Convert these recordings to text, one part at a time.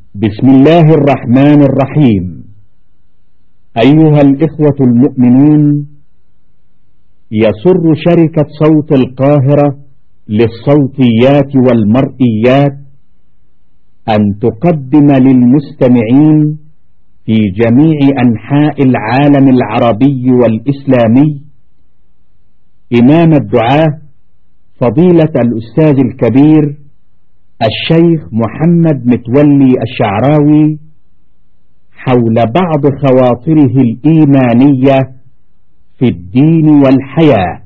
بسم الله الرحمن الرحيم. أيها الإخوة المؤمنون، يسر شركة صوت القاهرة للصوتيات والمرئيات أن تقدم للمستمعين في جميع أنحاء العالم العربي والإسلامي إمام الدعاة فضيلة الأستاذ الكبير الشيخ محمد متولي الشعراوي حول بعض خواطره الإيمانية في الدين والحياة.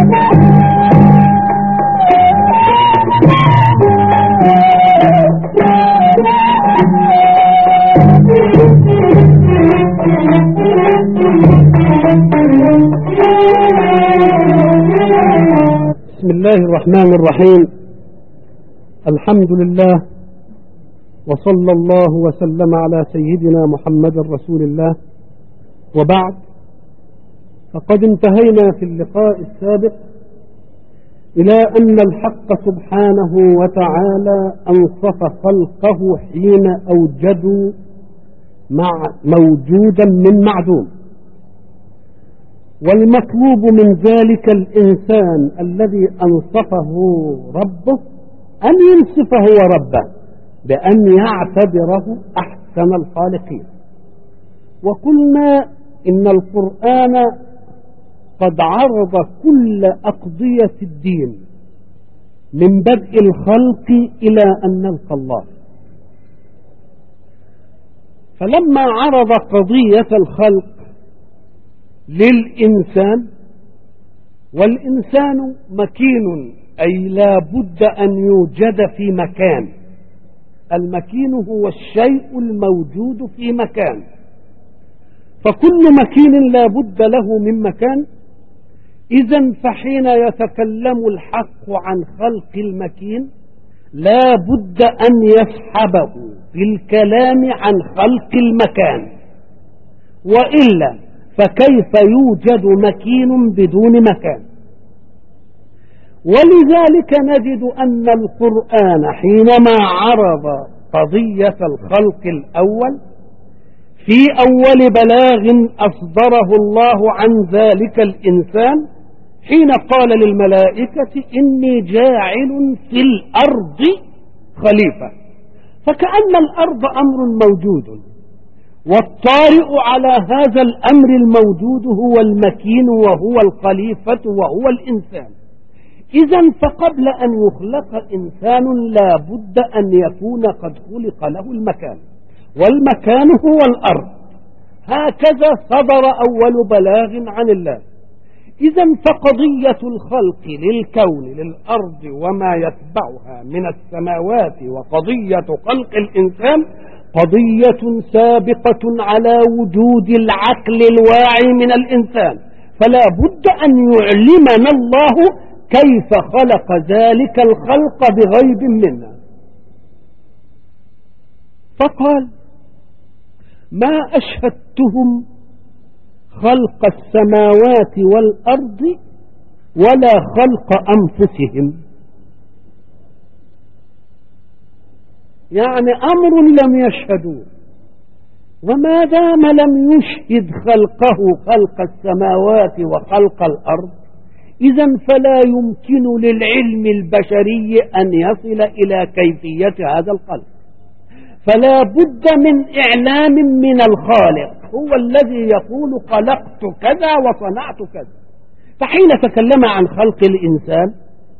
بسم الله الرحمن الرحيم. الحمد لله، وصلى الله وسلم على سيدنا محمد رسول الله، وبعد، فقد انتهينا في اللقاء السابق إلى أن الحق سبحانه وتعالى أنصف خلقه حين أوجدوا موجودا من معدوم، والمطلوب من ذلك الإنسان الذي أنصفه ربه أن ينصف هو ربه بأن يعتبره أحسن الخالقين. وقلنا إن القرآن قد عرض كل أقضية الدين من بدء الخلق إلى أن نلقى الله، فلما عرض قضية الخلق للإنسان، والإنسان مكين، أي لا بد أن يوجد في مكان، المكين هو الشيء الموجود في مكان، فكل مكين لا بد له من مكان. إذن فحين يتكلم الحق عن خلق المكين لا بد أن يسحبه في الكلام عن خلق المكان، وإلا فكيف يوجد مكين بدون مكان؟ ولذلك نجد أن القرآن حينما عرض قضية الخلق الأول في أول بلاغ أصدره الله عن ذلك الإنسان، حين قال للملائكة إني جاعل في الأرض خليفة، فكأن الأرض أمر موجود، والطارئ على هذا الأمر الموجود هو المكين وهو الخليفة وهو الإنسان. إذن فقبل أن يخلق إنسان لا بد أن يكون قد خلق له المكان، والمكان هو الأرض. هكذا صدر أول بلاغ عن الله. إذن فقضية الخلق للكون للأرض وما يتبعها من السماوات، وقضية خلق الإنسان قضية سابقة على وجود العقل الواعي من الإنسان، فلا بد أن يعلمنا الله كيف خلق ذلك الخلق بغيب منا. فقال ما أشهدتهم خلق السماوات والأرض ولا خلق أنفسهم، يعني أمر لم يشهدوه، وما دام لم يشهد خلقه خلق السماوات وخلق الأرض، إذن فلا يمكن للعلم البشري أن يصل إلى كيفية هذا الخلق، فلا بد من إعلام من الخالق، هو الذي يقول خلقت كذا وصنعت كذا. فحين تكلم عن خلق الإنسان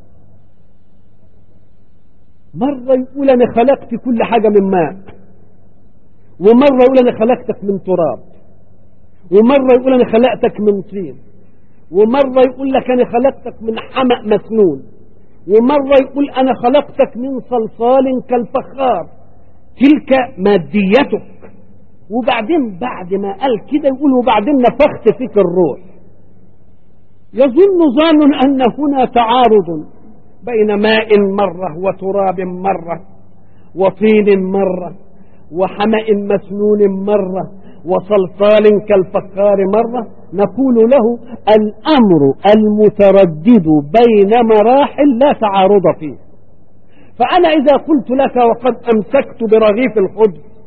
مرة يقول أنا خلقت كل حاجة من ماء، ومرة يقول أنا خلقتك من تراب، ومرة يقول أنا خلقتك من طين، ومرة يقول لك أنا خلقتك من حمأ مسنون، ومرة يقول أنا خلقتك من صلصال كالفخار، تلك ماديتك. وبعدين بعد ما قال كده يقول وبعدين نفخت فيك الروح. يظن ظان أن هنا تعارض بين ماء مرة وتراب مرة وطين مرة وحمأ مسنون مرة وصلصال كالفخار مرة. نقول له الأمر المتردد بين مراحل لا تعارض فيه. فأنا إذا قلت لك وقد أمسكت برغيف الخبز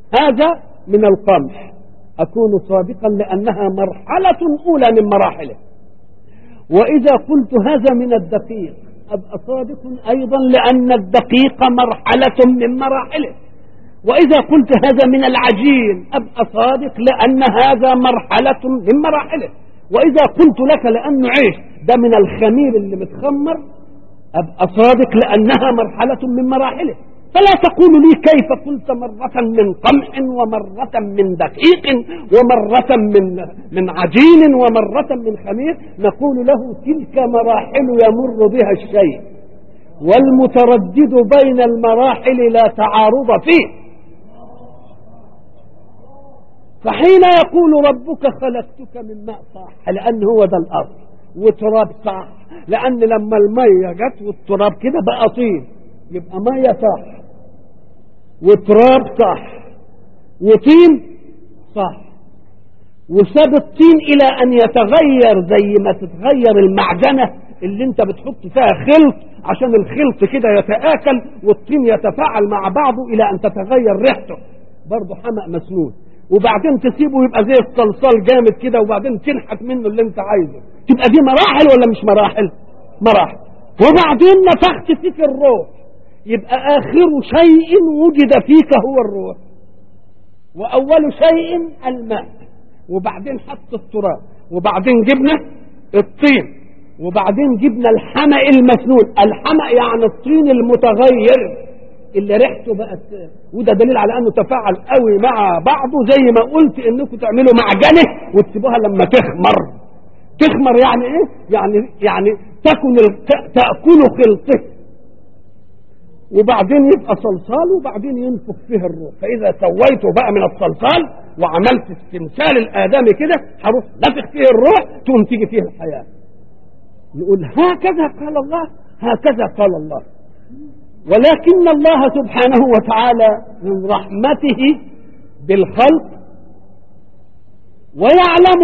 هذا من القمح أكون صادقا لأنها مرحلة أولى من مراحله. وإذا قلت هذا من الدقيق أبقى صادق أيضا لأن الدقيق مرحلة من مراحله. وإذا قلت هذا من العجين أبقى صادق لأن هذا مرحلة من مراحله. وإذا قلت لك لأنه عيش ده من الخمير اللي متخمر أبقى صادق لأنها مرحلة من مراحله. فلا تقول لي كيف قلت مرة من قمح ومرة من دقيق ومرة من عجين ومرة من خمير. نقول له تلك مراحل يمر بها الشيء، والمتردد بين المراحل لا تعارض فيه. فحين يقول ربك خلقتك من ماء صح لأن هو ده الأرض، وتراب صح لأن لما المية جت والتراب كده بقى طين يبقى مية صح وتراب صح وطين صح. وساب الطين إلى أن يتغير زي ما تتغير المعجنة اللي انت بتحط فيها خلط عشان الخلط كده يتآكل والطين يتفاعل مع بعضه إلى أن تتغير ريحته، برضه حمأ مسنون. وبعدين تسيبه يبقى زي الصلصال جامد كده وبعدين تنحت منه اللي انت عايزه. تبقى دي مراحل ولا مش مراحل؟ مراحل. وبعدين نفخت فيك الروح يبقى آخر شيء وجد فيك هو الروح، وأول شيء الماء، وبعدين حط التراب، وبعدين جبنا الطين، وبعدين جبنا الحمأ المسنون. الحمأ يعني الطين المتغير اللي ريحته بقت، وده دليل على انه تفاعل قوي مع بعضه. زي ما قلت انكم تعملوا معجنه وتسيبوها لما تخمر يعني ايه؟ يعني تاكل خلطه، وبعدين يبقى صلصال، وبعدين ينفخ فيه الروح. فاذا سويته بقى من الصلصال وعملت التمثال الادمي كده هروح نفخ فيه الروح تقوم تيجي فيه الحياه. نقول هكذا قال الله، هكذا قال الله. ولكن الله سبحانه وتعالى من رحمته بالخلق ويعلم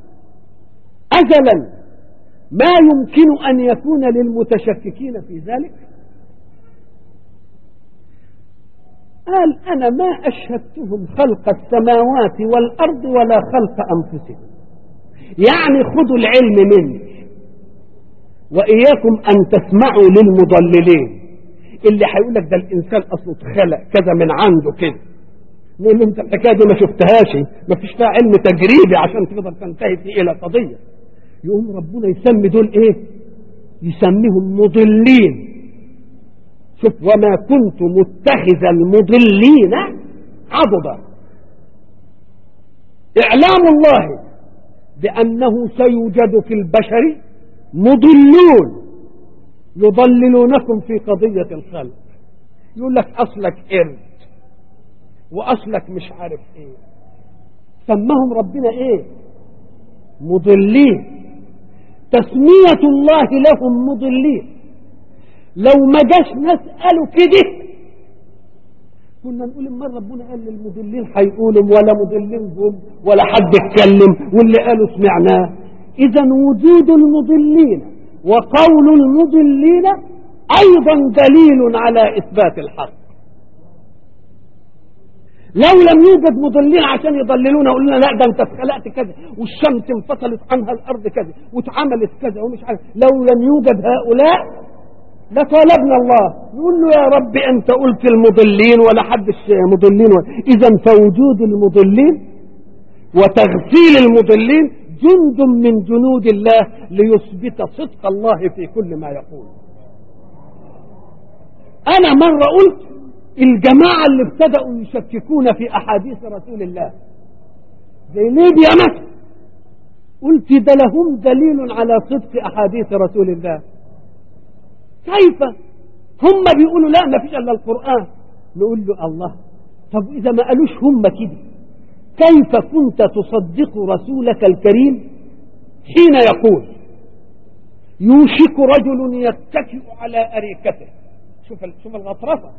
أزلا ما يمكن أن يكون للمتشككين في ذلك، قال أنا ما أشهدتهم خلق السماوات والأرض ولا خلق أنفسهم. يعني خذوا العلم مني وإياكم أن تسمعوا للمضللين اللي هيقول لك ده الإنسان أصله اتخلق كذا من عنده كده. نقول له أنت الحكاية دي ما شفتهاش، ما فيش فيها علم تجريبي عشان تقدر تنتهي فيه إلى قضية. يقوم ربنا يسمي دول إيه؟ يسميهم مضلين. شوف وما كنت متخذ المضلين عضدا. إعلام الله بأنه سيوجد في البشر مضلون يضللونكم في قضية الخلق. يقول لك أصلك قرد وأصلك مش عارف إيه، سمهم ربنا إيه؟ مضلين. تسمية الله لهم مضلين. لو ما جاش نسأله كده كنا نقول ما ربنا قال للمضلين هيقولوا ولا مضلين جم ولا حد اتكلم واللي قالوا سمعناه. إذا وجود المضلين وقول المضلين أيضا دليل على إثبات الحق. لو لم يوجد مضلين عشان يضللونا قلنا لا ده انت اتخلقت كذا والشمس انفصلت عنها الأرض كذا واتعملت كذا ومش عارف، لو لم يوجد هؤلاء لطالبنا الله نقول له يا رب أنت قلت المضلين ولا حدش مضلين. إذا فوجود المضلين وتغسيل المضلين جند من جنود الله ليثبت صدق الله في كل ما يقول. أنا مرة قلت الجماعة اللي ابتدأوا يشككون في أحاديث رسول الله زي ليبيا مثلا، قلت ده لهم دليل على صدق أحاديث رسول الله. كيف هم بيقولوا لا ما فيش إلا القرآن؟ نقول له الله، طب إذا ما قالوش هم كده كيف كنت تصدق رسولك الكريم حين يقول يوشك رجل يتكئ على أريكته؟ شوف الغطرسة،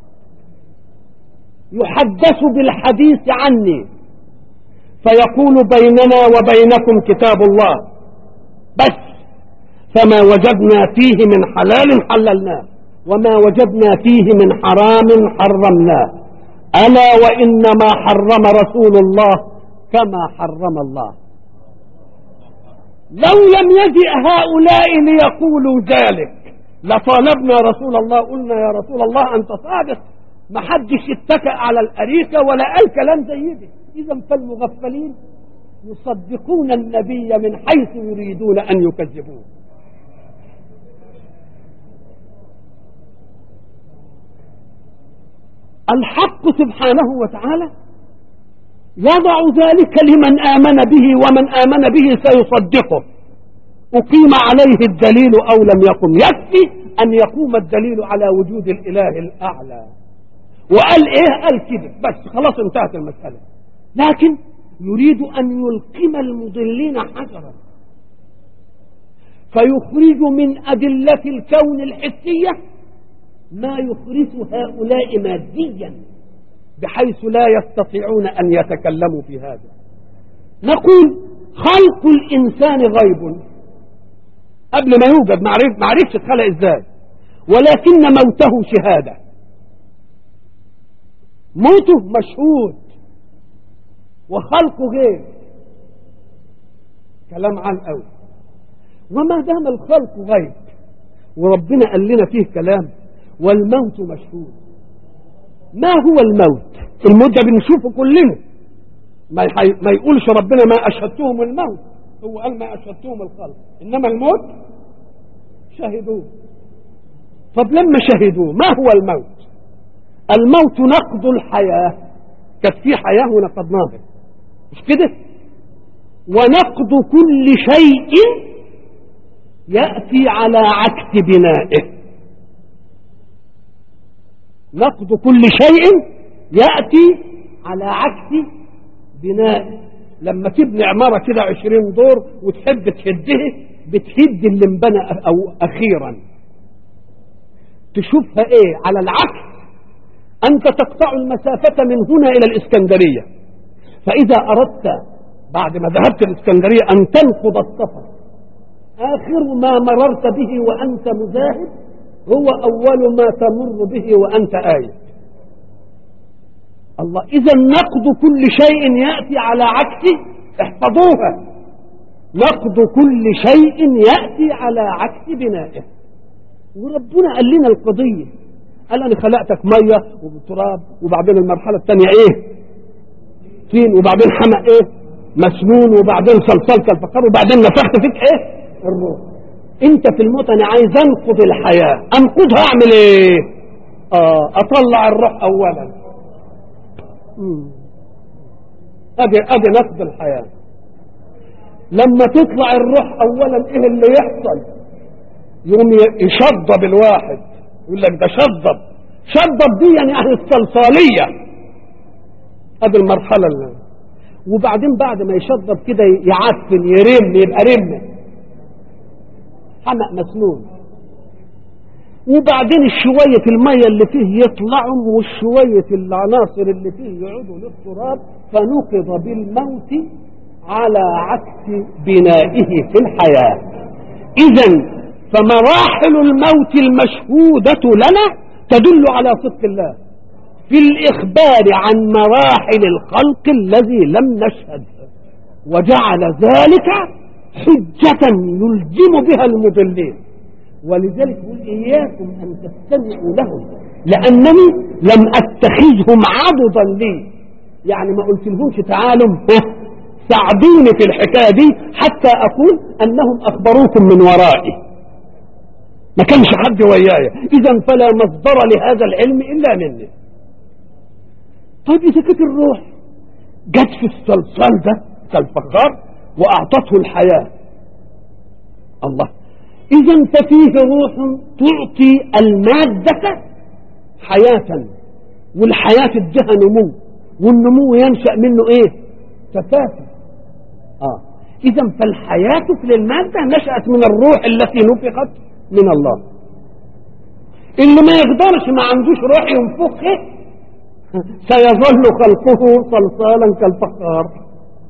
يحدث بالحديث عني فيقول بيننا وبينكم كتاب الله بس، فما وجدنا فيه من حلال حللناه وما وجدنا فيه من حرام حرمناه. ألا وإنما حرم رسول الله كما حرم الله. لو لم يجئ هؤلاء ليقولوا ذلك لطالبنا رسول الله، قلنا يا رسول الله أنت صادق، ما حدش اتكأ على الأريكة ولا قال كلام زي ده. إذا فالمغفلين يصدقون النبي من حيث يريدون أن يكذبوه. الحق سبحانه وتعالى يضع ذلك لمن آمن به، ومن آمن به سيصدقه. أقيم عليه الدليل أو لم يقم، يكفي أن يقوم الدليل على وجود الإله الأعلى. وقال إيه؟ قال كده بس، خلاص انتهت المسألة. لكن يريد أن يلقم المضلين حجرا فيخرج من أدلة الكون الحسية ما يخرج هؤلاء ماديا بحيث لا يستطيعون أن يتكلموا في هذا. نقول خلق الإنسان غيب، قبل ما يوجد ما عرفش اتخلق ازاي، ولكن موته شهادة. موته مشهود وخلقه غير، كلام عن قوي. وما دام الخلق غيب وربنا قال لنا فيه كلام، والموت مشهود. ما هو الموت؟ الموت ده بنشوفه كلنا، ما يقولش ربنا ما أشهدتهم الموت، هو قال ما أشهدتهم الخلق، إنما الموت شهدوه. طب لما شهدوه ما هو الموت؟ الموت نقض الحياة، كانت في حياة ونقضناها، مش كده؟ ونقض كل شيء يأتي على عكس بنائه. نقض كل شيء يأتي على عكس بنائه. لما تبني عمارة كده 20 دور وتحب تهدها، بتهد اللي انبنى أو أخيرا، تشوفها ايه على العكس. أنت تقطع المسافة من هنا إلى الإسكندرية، فإذا أردت بعد ما ذهبت الإسكندرية أن تنقض السفر، آخر ما مررت به وأنت مذاهب هو أول ما تمر به وأنت آيب. الله، إذا نقض كل شيء يأتي على عكسه، احفظوها، نقض كل شيء يأتي على عكس بنائه. وربنا قال لنا القضية، قال أنا خلقتك مية وتراب، وبعدين المرحلة الثانية إيه؟ طين، وبعدين حمأ إيه؟ مسنون، وبعدين صلصال كالفخار، وبعدين نفخت فيك إيه؟ الروح. أنت في الموت أنا عايز أنقض الحياة، أنقضها أعمل إيه؟ أطلع الروح أولا. أدي نقض الحياة. لما تطلع الروح أولا إيه اللي يحصل؟ يوم يشضب الواحد، يقول لك ده شضب دي يعني أهل الصلصالية. أدي المرحلة اللي. وبعدين بعد ما يشضب كده يعفن يرم، يبقى رمة، حمأ مسنون. وبعدين الشوية المية اللي فيه يطلعوا، والشوية العناصر اللي فيه يعودوا للتراب، فنقض بالموت على عكس بنائه في الحياة. إذن فمراحل الموت المشهودة لنا تدل على صدق الله في الإخبار عن مراحل الخلق الذي لم نشهد، وجعل ذلك حجة يلزم بها المضلين. ولذلك يقول إياكم أن تستمعوا لهم لأنني لم أتخذهم عضدا لي، يعني ما قلت لهمش تعالوا ساعدوني في الحكاية دي حتى أقول أنهم أخبروكم من ورائي، ما كانش حد ويايا، إذن فلا مصدر لهذا العلم إلا مني. طيب إذا كانت الروح جت في الصلصال ده كالفخار وأعطته الحياة، الله، إذن ففيه روح تعطي المادة حياة، والحياة ادها نمو، والنمو ينشأ منه إيه؟ تفاعل. إذن فالحياة في المادة نشأت من الروح التي نفخت من الله. اللي ما يقدرش، ما عندوش روح ينفخه، سيظل خلقه صلصالا كالفخار.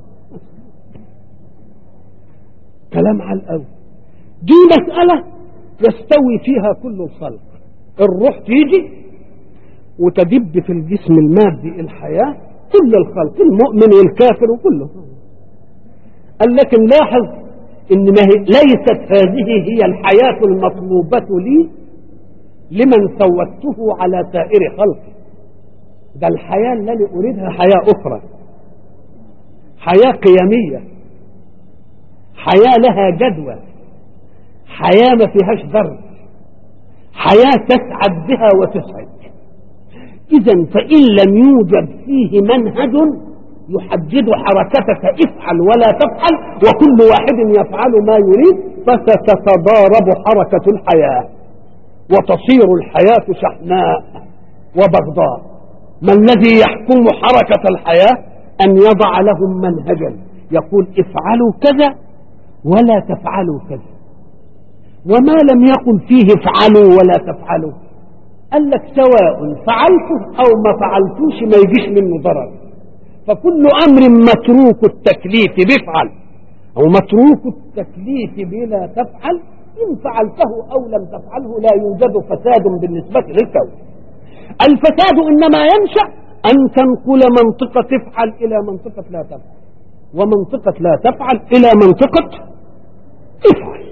كلام على الأول. دي مسألة يستوي فيها كل الخلق. الروح تيجي وتدب في الجسم المادي الحياة، كل الخلق المؤمن والكافر وكله. قال لكن لاحظ إن ليست هذه هي الحياة المطلوبة لي لمن سوته على سائر خلقه. ده الحياة التي أريدها حياة أخرى، حياة قيمية، حياة لها جدوى، حياة ما فيهاش ضرب، حياة تسعد بها وتسعد. إذن فإن لم يوجد فيه منهج يحدد حركتك افعل ولا تفعل، وكل واحد يفعل ما يريد، فستتضارب حركة الحياة وتصير الحياة شحناء وبغضاء. ما الذي يحكم حركة الحياة؟ أن يضع لهم منهجا يقول افعلوا كذا ولا تفعلوا كذا. وما لم يقل فيه افعلوا ولا تفعلوا، قال لك سواء فعلته أو ما فعلتوش ما يجيش منه ضرر. فكل أمر متروك التكليف بفعل أو متروك التكليف بلا تفعل، إن فعلته أو لم تفعله لا يوجد فساد بالنسبة للكون. الفساد إنما ينشأ أن تنقل منطقة تفعل إلى منطقة لا تفعل، ومنطقة لا تفعل إلى منطقة افعل.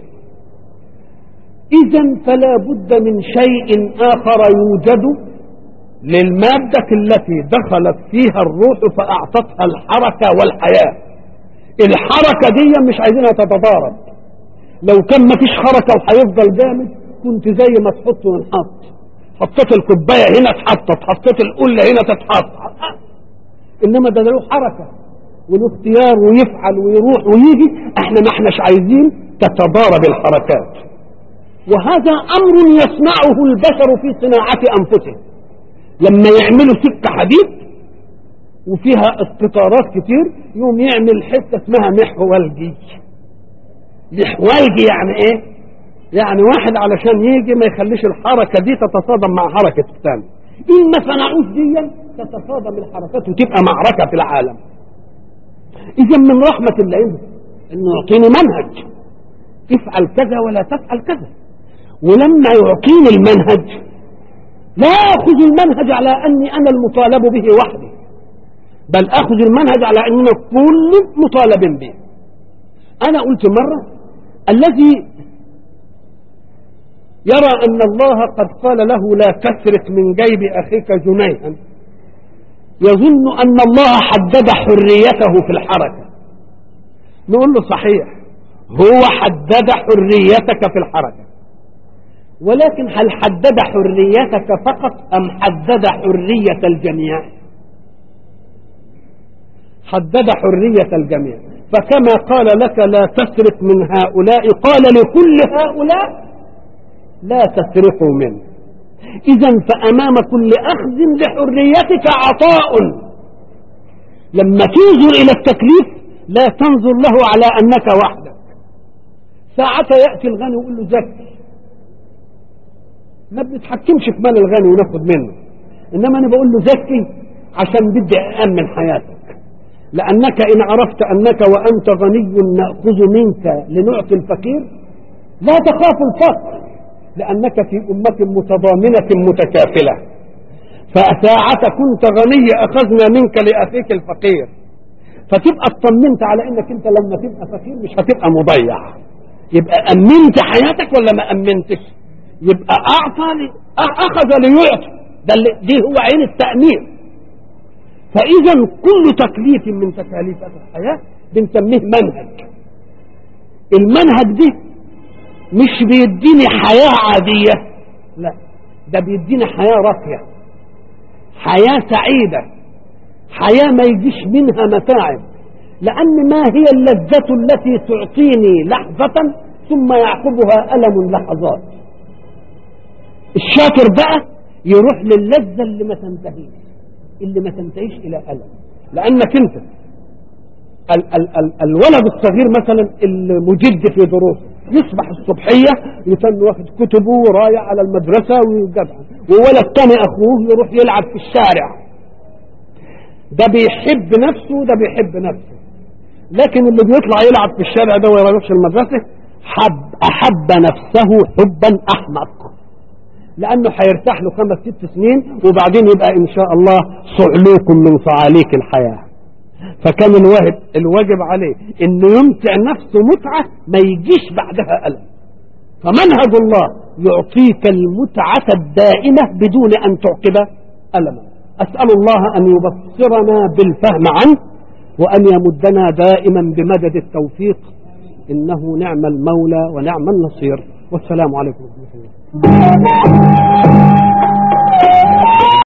إذن فلا بد من شيء آخر يوجد للمادة التي دخلت فيها الروح فأعطتها الحركة والحياة. الحركة دي مش عايزينها تتضارب. لو كان ما فيش حركة وهيفضل جامد كنت زي ما تحط ونحط، حطيت الكوباية هنا اتحطت، حطيت القلة هنا تتحط. إنما ده له حركة وله اختيار ويفعل ويروح ويجي. احنا ما احناش عايزين تتضارب الحركات، وهذا أمر يصنعه البشر في صناعة أنفسهم. لما يعملوا سكة حديد وفيها استطارات كتير يوم يعمل حتة اسمها محولجي. محولجي يعني ايه؟ يعني واحد علشان يجي ما يخليش الحركة دي تتصادم مع حركة الثاني. إن ما صنعوش دي تتصادم الحركات وتبقى معركة في العالم. إذا من رحمة الله إنه يعطيني منهج افعل كذا ولا تفعل كذا. ولما يعطيني المنهج لا أخذ المنهج على أني أنا المطالب به وحدي، بل أخذ المنهج على أننا كل مطالب به. أنا قلت مرة الذي يرى أن الله قد قال له لا تسرق من جيب أخيك جنيها يظن أن الله حدد حريته في الحركة. نقول له صحيح، هو حدد حريتك في الحركة، ولكن هل حدد حريتك فقط أم حدد حرية الجميع؟ حدد حرية الجميع. فكما قال لك لا تسرق من هؤلاء قال لكل هؤلاء لا تسرقوا منه. إذن فأمام كل أخذ لحريتك عطاء. لما تنظر إلى التكليف لا تنظر له على أنك وحدك. ساعة يأتي الغني ويقول له زكي، ما بنتحكمش في مال الغني وناخد منه، إنما أنا بقول له زكي عشان بدي أأمن حياتك. لأنك إن عرفت أنك وأنت غني نأخذ منك لنعطي الفقير لا تخاف الفقر، لأنك في أمة متضامنة متكافلة. فساعة كنت غني أخذنا منك لأخيك الفقير، فتبقى اطمنت على أنك أنت لما تبقى فقير مش هتبقى مضيع. يبقى أمنت حياتك ولا ما أمنتش؟ يبقى أعطى أخذ ليعطي، دي هو عين التأمين. فإذا كل تكليف من تكاليف الحياة بنسميه منهج. المنهج دي مش بيديني حياة عادية، لا، ده بيديني حياة راقية، حياة سعيدة، حياة ما يجيش منها متاعب. لأن ما هي اللذة التي تعطيني لحظة ثم يعقبها ألم لحظات؟ الشاطر بقى يروح للذة اللي ما تنتهيش إلى ألم. لأنك أنت الولد الصغير مثلا المجد في دروسه يصبح الصبحية يتم واخد كتبه ورايح على المدرسة ويجدع، وولد تاني أخوه يروح يلعب في الشارع. ده بيحب نفسه وده بيحب نفسه. لكن اللي بيطلع يلعب في الشارع ده وما يروحش المدرسة أحب نفسه حبا أحمق، لأنه هيرتاح له 5-6 سنين وبعدين يبقى إن شاء الله صعلوك من صعاليك الحياة. فكان الواجب عليه إنه يمتع نفسه متعة ما يجيش بعدها ألم. فمنهج الله يعطيك المتعة الدائمة بدون أن تعقب ألما. أسأل الله أن يبصرنا بالفهم عنه وأن يمدنا دائما بمدد التوفيق، إنه نعم المولى ونعم النصير. والسلام عليكم ورحمة الله.